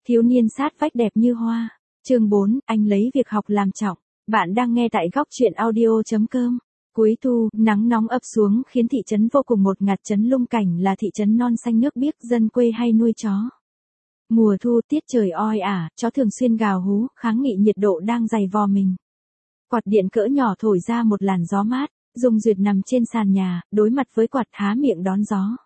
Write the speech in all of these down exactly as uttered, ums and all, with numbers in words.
Thiếu niên sát vách đẹp như hoa. Chương bốn, anh lấy việc học làm trọng. Bạn đang nghe tại góc truyện audio chấm com. Cuối thu, nắng nóng ập xuống khiến thị trấn vô cùng một ngạt. Trấn Lung Cảnh là thị trấn non xanh nước biếc, dân quê hay nuôi chó. Mùa thu, tiết trời oi ả, chó thường xuyên gào hú, kháng nghị nhiệt độ đang dày vò mình. Quạt điện cỡ nhỏ thổi ra một làn gió mát. Dung Duyệt nằm trên sàn nhà, đối mặt với quạt, há miệng đón gió.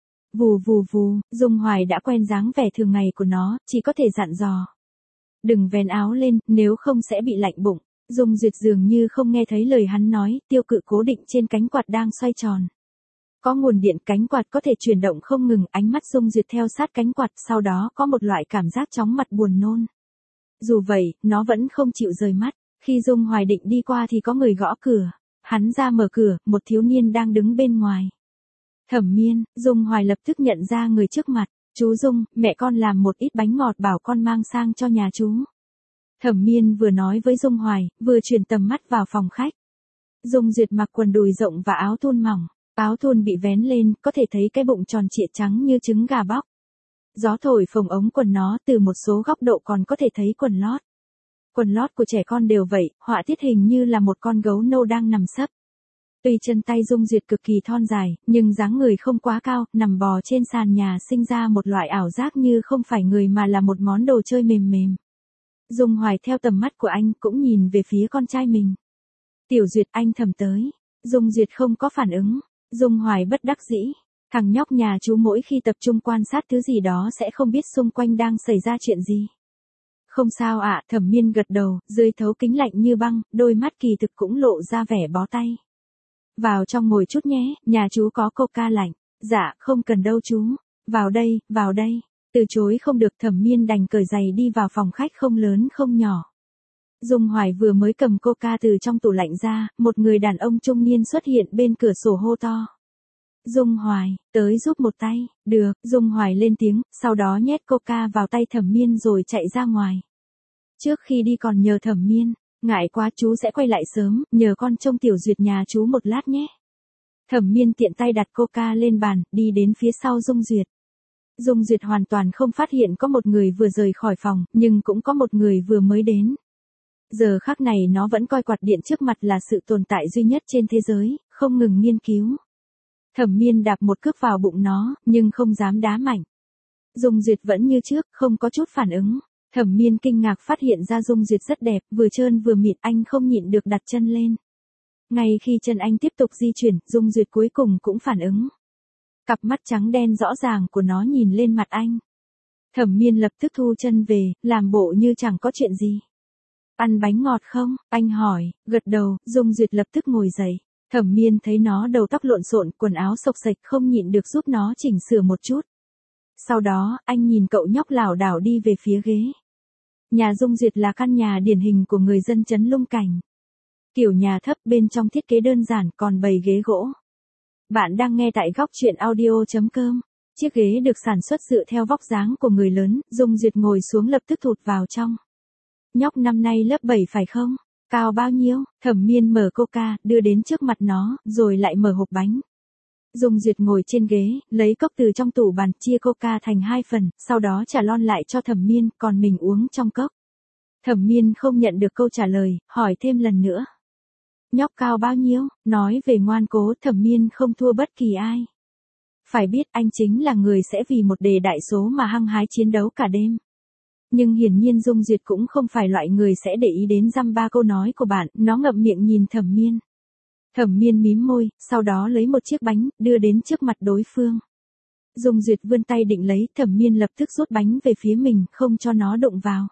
Vù vù vù, Dung Hoài đã quen dáng vẻ thường ngày của nó, chỉ có thể dặn dò. Đừng vén áo lên, nếu không sẽ bị lạnh bụng. Dung Duyệt dường như không nghe thấy lời hắn nói, tiêu cự cố định trên cánh quạt đang xoay tròn. Có nguồn điện, cánh quạt có thể chuyển động không ngừng, ánh mắt Dung Duyệt theo sát cánh quạt, sau đó có một loại cảm giác chóng mặt buồn nôn. Dù vậy, nó vẫn không chịu rời mắt. Khi Dung Hoài định đi qua thì có người gõ cửa. Hắn ra mở cửa, một thiếu niên đang đứng bên ngoài. Thẩm Miên. Dung Hoài lập tức nhận ra người trước mặt. Chú Dung, mẹ con làm một ít bánh ngọt bảo con mang sang cho nhà chú. Thẩm Miên vừa nói với Dung Hoài, vừa chuyển tầm mắt vào phòng khách. Dung Duyệt mặc quần đùi rộng và áo thun mỏng. Áo thun bị vén lên, có thể thấy cái bụng tròn trịa trắng như trứng gà bóc. Gió thổi phồng ống quần nó, từ một số góc độ còn có thể thấy quần lót. Quần lót của trẻ con đều vậy, họa tiết hình như là một con gấu nâu đang nằm sấp. Tuy chân tay Dung Duyệt cực kỳ thon dài, nhưng dáng người không quá cao, nằm bò trên sàn nhà sinh ra một loại ảo giác như không phải người mà là một món đồ chơi mềm mềm. Dung Hoài theo tầm mắt của anh cũng nhìn về phía con trai mình. Tiểu Duyệt, anh Thẩm tới. Dung Duyệt không có phản ứng. Dung Hoài bất đắc dĩ. Thằng nhóc nhà chú mỗi khi tập trung quan sát thứ gì đó sẽ không biết xung quanh đang xảy ra chuyện gì. Không sao ạ, à, Thẩm Miên gật đầu, dưới thấu kính lạnh như băng, đôi mắt kỳ thực cũng lộ ra vẻ bó tay. Vào trong ngồi chút nhé, nhà chú có coca lạnh. Dạ, không cần đâu chú. Vào đây, vào đây. Từ chối không được, Thẩm Miên đành cởi giày đi vào phòng khách không lớn không nhỏ. Dung Hoài vừa mới cầm coca từ trong tủ lạnh ra, một người đàn ông trung niên xuất hiện bên cửa sổ hô to. Dung Hoài, tới giúp một tay. Được, Dung Hoài lên tiếng, sau đó nhét coca vào tay Thẩm Miên rồi chạy ra ngoài. Trước khi đi còn nhờ Thẩm Miên, ngại quá chú sẽ quay lại sớm, nhờ con trông Tiểu Duyệt nhà chú một lát nhé. Thẩm Miên tiện tay đặt coca lên bàn, đi đến phía sau Dung Duyệt. Dung Duyệt hoàn toàn không phát hiện có một người vừa rời khỏi phòng, nhưng cũng có một người vừa mới đến. Giờ khắc này nó vẫn coi quạt điện trước mặt là sự tồn tại duy nhất trên thế giới, không ngừng nghiên cứu. Thẩm Miên đạp một cước vào bụng nó, nhưng không dám đá mạnh. Dung Duyệt vẫn như trước, không có chút phản ứng. Thẩm Miên kinh ngạc phát hiện ra Dung Duyệt rất đẹp, vừa trơn vừa mịn, anh không nhịn được đặt chân lên. Ngay khi chân anh tiếp tục di chuyển, Dung Duyệt cuối cùng cũng phản ứng. Cặp mắt trắng đen rõ ràng của nó nhìn lên mặt anh. Thẩm Miên lập tức thu chân về, làm bộ như chẳng có chuyện gì. Ăn bánh ngọt không? Anh hỏi, gật đầu, Dung Duyệt lập tức ngồi dậy. Thẩm Miên thấy nó đầu tóc lộn xộn, quần áo xộc xệch, không nhịn được giúp nó chỉnh sửa một chút. Sau đó, anh nhìn cậu nhóc lảo đảo đi về phía ghế. Nhà Dung Duyệt là căn nhà điển hình của người dân Trấn Lung Cảnh. Kiểu nhà thấp, bên trong thiết kế đơn giản, còn bày ghế gỗ. Bạn đang nghe tại góc truyện audio chấm com. Chiếc ghế được sản xuất dựa theo vóc dáng của người lớn, Dung Duyệt ngồi xuống lập tức thụt vào trong. Nhóc năm nay lớp bảy phải không? Cao bao nhiêu? Thẩm Miên mở coca, đưa đến trước mặt nó, rồi lại mở hộp bánh. Dung Duyệt ngồi trên ghế, lấy cốc từ trong tủ bàn, chia coca thành hai phần, sau đó trả lon lại cho Thẩm Miên, còn mình uống trong cốc. Thẩm Miên không nhận được câu trả lời, hỏi thêm lần nữa. Nhóc cao bao nhiêu? Nói về ngoan cố, Thẩm Miên không thua bất kỳ ai. Phải biết anh chính là người sẽ vì một đề đại số mà hăng hái chiến đấu cả đêm. Nhưng hiển nhiên Dung Duyệt cũng không phải loại người sẽ để ý đến dăm ba câu nói của bạn, nó ngậm miệng nhìn Thẩm Miên. Thẩm Miên mím môi, sau đó lấy một chiếc bánh, đưa đến trước mặt đối phương. Dung Duyệt vươn tay định lấy, Thẩm Miên lập tức rút bánh về phía mình, không cho nó đụng vào.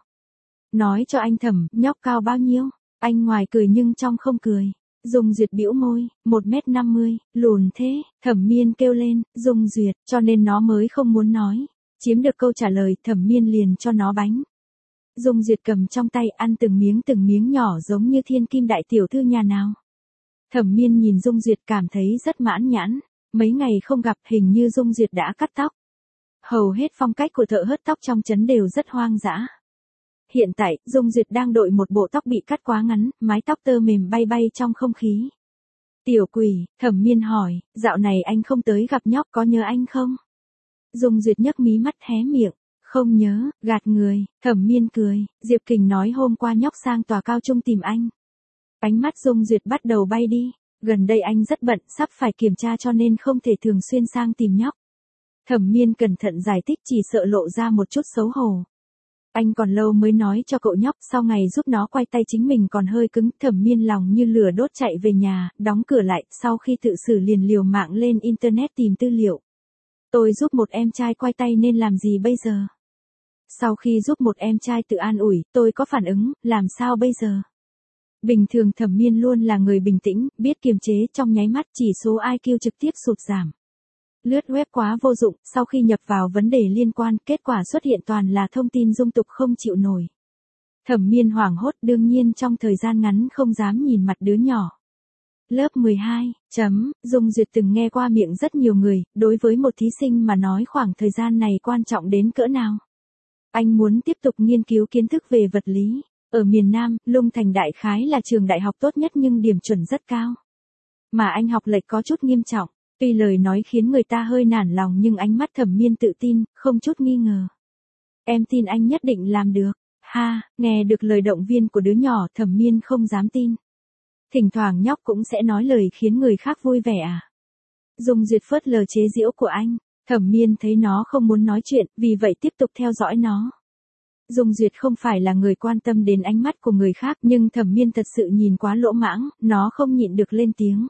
Nói cho anh Thẩm, nhóc cao bao nhiêu? Anh ngoài cười nhưng trong không cười. Dung Duyệt bĩu môi, một mét năm mươi, lùn thế, Thẩm Miên kêu lên, Dung Duyệt, cho nên nó mới không muốn nói. Chiếm được câu trả lời, Thẩm Miên liền cho nó bánh. Dung Duyệt cầm trong tay ăn từng miếng từng miếng nhỏ giống như thiên kim đại tiểu thư nhà nào. Thẩm Miên nhìn Dung Duyệt cảm thấy rất mãn nhãn. Mấy ngày không gặp, hình như Dung Duyệt đã cắt tóc. Hầu hết phong cách của thợ hớt tóc trong trấn đều rất hoang dã. Hiện tại, Dung Duyệt đang đội một bộ tóc bị cắt quá ngắn, mái tóc tơ mềm bay bay trong không khí. Tiểu quỷ, Thẩm Miên hỏi, dạo này anh không tới gặp nhóc, có nhớ anh không? Dung Duyệt nhấc mí mắt hé miệng, Không nhớ, gạt người, Thẩm Miên cười, Diệp Kình nói hôm qua nhóc sang tòa cao trung tìm anh. Ánh mắt Dung Duyệt bắt đầu bay đi, gần đây anh rất bận, sắp phải kiểm tra cho nên không thể thường xuyên sang tìm nhóc. Thẩm Miên cẩn thận giải thích chỉ sợ lộ ra một chút xấu hổ. Anh còn lâu mới nói cho cậu nhóc, sau ngày giúp nó quay tay chính mình còn hơi cứng. Thẩm Miên lòng như lửa đốt chạy về nhà, đóng cửa lại, sau khi tự xử liền liều mạng lên internet tìm tư liệu. Tôi giúp một em trai quay tay nên làm gì bây giờ? Sau khi giúp một em trai tự an ủi, tôi có phản ứng, làm sao bây giờ? Bình thường Thẩm Miên luôn là người bình tĩnh, biết kiềm chế, trong nháy mắt chỉ số i kiu trực tiếp sụt giảm. Lướt web quá vô dụng, sau khi nhập vào vấn đề liên quan, kết quả xuất hiện toàn là thông tin dung tục không chịu nổi. Thẩm Miên hoảng hốt, đương nhiên trong thời gian ngắn không dám nhìn mặt đứa nhỏ. Lớp mười hai, chấm, Dung Duyệt từng nghe qua miệng rất nhiều người, đối với một thí sinh mà nói khoảng thời gian này quan trọng đến cỡ nào. Anh muốn tiếp tục nghiên cứu kiến thức về vật lý. Ở miền Nam, Lung Thành đại khái là trường đại học tốt nhất nhưng điểm chuẩn rất cao. Mà anh học lệch có chút nghiêm trọng. Tuy lời nói khiến người ta hơi nản lòng nhưng ánh mắt Thẩm Miên tự tin, không chút nghi ngờ. Em tin anh nhất định làm được. Ha, nghe được lời động viên của đứa nhỏ Thẩm Miên không dám tin. Thỉnh thoảng nhóc cũng sẽ nói lời khiến người khác vui vẻ à. Dung Duyệt phớt lờ chế giễu của anh. Thẩm Miên thấy nó không muốn nói chuyện, vì vậy tiếp tục theo dõi nó. Dung Duyệt không phải là người quan tâm đến ánh mắt của người khác nhưng Thẩm Miên thật sự nhìn quá lỗ mãng, nó không nhịn được lên tiếng.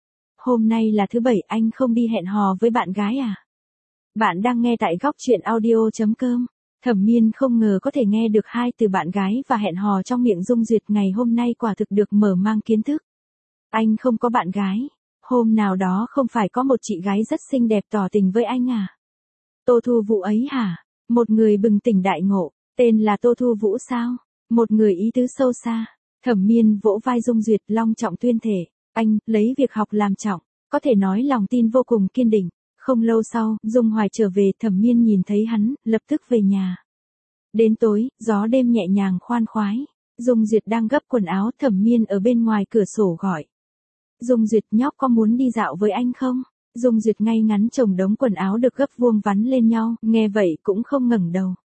Hôm nay là thứ bảy, anh không đi hẹn hò với bạn gái à? Bạn đang nghe tại góc truyện audio chấm com. Thẩm Miên không ngờ có thể nghe được hai từ bạn gái và hẹn hò trong miệng Dung Duyệt ngày hôm nay quả thực được mở mang kiến thức. Anh không có bạn gái. Hôm nào đó không phải có một chị gái rất xinh đẹp tỏ tình với anh à? Tô Thu Vũ ấy hả? Một người bừng tỉnh đại ngộ, tên là Tô Thu Vũ sao? Một người ý tứ sâu xa. Thẩm Miên vỗ vai Dung Duyệt long trọng tuyên thể. Anh, lấy việc học làm trọng, có thể nói lòng tin vô cùng kiên định. Không lâu sau, Dung Hoài trở về, Thẩm Miên nhìn thấy hắn, lập tức về nhà. Đến tối, gió đêm nhẹ nhàng khoan khoái. Dung Duyệt đang gấp quần áo, Thẩm Miên ở bên ngoài cửa sổ gọi. Dung Duyệt, nhóc có muốn đi dạo với anh không? Dung Duyệt ngay ngắn chồng đống quần áo được gấp vuông vắn lên nhau, nghe vậy cũng không ngẩng đầu.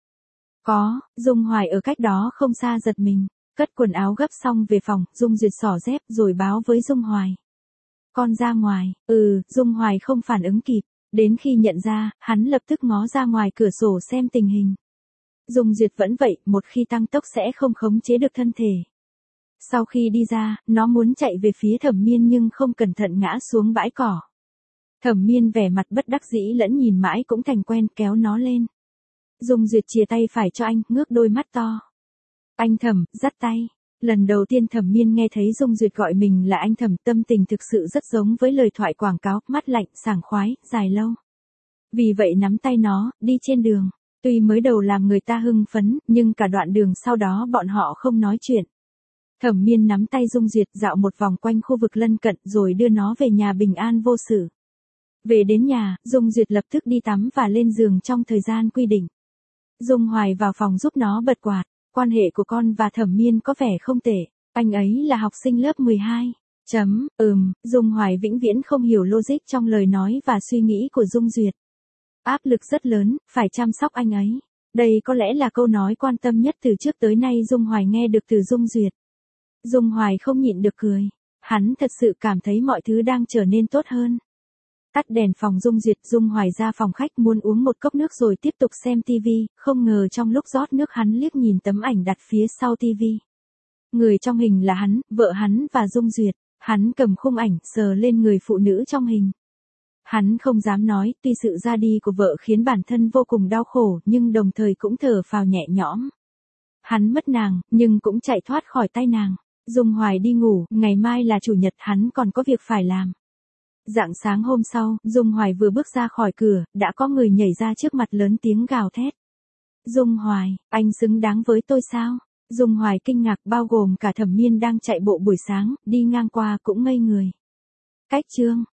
Có, Dung Hoài ở cách đó không xa giật mình. Cất quần áo gấp xong về phòng, Dung Duyệt xỏ dép rồi báo với Dung Hoài. Con ra ngoài, ừ, Dung Hoài không phản ứng kịp. Đến khi nhận ra, hắn lập tức ngó ra ngoài cửa sổ xem tình hình. Dung Duyệt vẫn vậy, một khi tăng tốc sẽ không khống chế được thân thể. Sau khi đi ra, nó muốn chạy về phía Thẩm Miên nhưng không cẩn thận ngã xuống bãi cỏ. Thẩm Miên vẻ mặt bất đắc dĩ lẫn nhìn mãi cũng thành quen, kéo nó lên. Dung Duyệt chìa tay phải cho anh, ngước đôi mắt to. Anh Thẩm, dắt tay. Lần đầu tiên Thẩm Miên nghe thấy Dung Duyệt gọi mình là anh Thẩm, tâm tình thực sự rất giống với lời thoại quảng cáo, mắt lạnh, sảng khoái, dài lâu. Vì vậy nắm tay nó, đi trên đường. Tuy mới đầu làm người ta hưng phấn, nhưng cả đoạn đường sau đó bọn họ không nói chuyện. Thẩm Miên nắm tay Dung Duyệt dạo một vòng quanh khu vực lân cận rồi đưa nó về nhà bình an vô sự. Về đến nhà, Dung Duyệt lập tức đi tắm và lên giường trong thời gian quy định. Dung Hoài vào phòng giúp nó bật quạt. Quan hệ của con và Thẩm Miên có vẻ không tệ, anh ấy là học sinh lớp mười hai. Chấm, ừm, Dung Hoài vĩnh viễn không hiểu logic trong lời nói và suy nghĩ của Dung Duyệt. Áp lực rất lớn, phải chăm sóc anh ấy. Đây có lẽ là câu nói quan tâm nhất từ trước tới nay Dung Hoài nghe được từ Dung Duyệt. Dung Hoài không nhịn được cười. Hắn thật sự cảm thấy mọi thứ đang trở nên tốt hơn. Tắt đèn phòng Dung Duyệt, Dung Hoài ra phòng khách muốn uống một cốc nước rồi tiếp tục xem tivi, không ngờ trong lúc rót nước hắn liếc nhìn tấm ảnh đặt phía sau tivi. Người trong hình là hắn, vợ hắn và Dung Duyệt, hắn cầm khung ảnh sờ lên người phụ nữ trong hình. Hắn không dám nói, tuy sự ra đi của vợ khiến bản thân vô cùng đau khổ nhưng đồng thời cũng thở phào nhẹ nhõm. Hắn mất nàng, nhưng cũng chạy thoát khỏi tay nàng. Dung Hoài đi ngủ, ngày mai là chủ nhật hắn còn có việc phải làm. Rạng sáng hôm sau, Dung Hoài vừa bước ra khỏi cửa, đã có người nhảy ra trước mặt lớn tiếng gào thét. Dung Hoài, anh xứng đáng với tôi sao? Dung Hoài kinh ngạc, bao gồm cả Thẩm Miên đang chạy bộ buổi sáng, đi ngang qua cũng ngây người. Cách chương,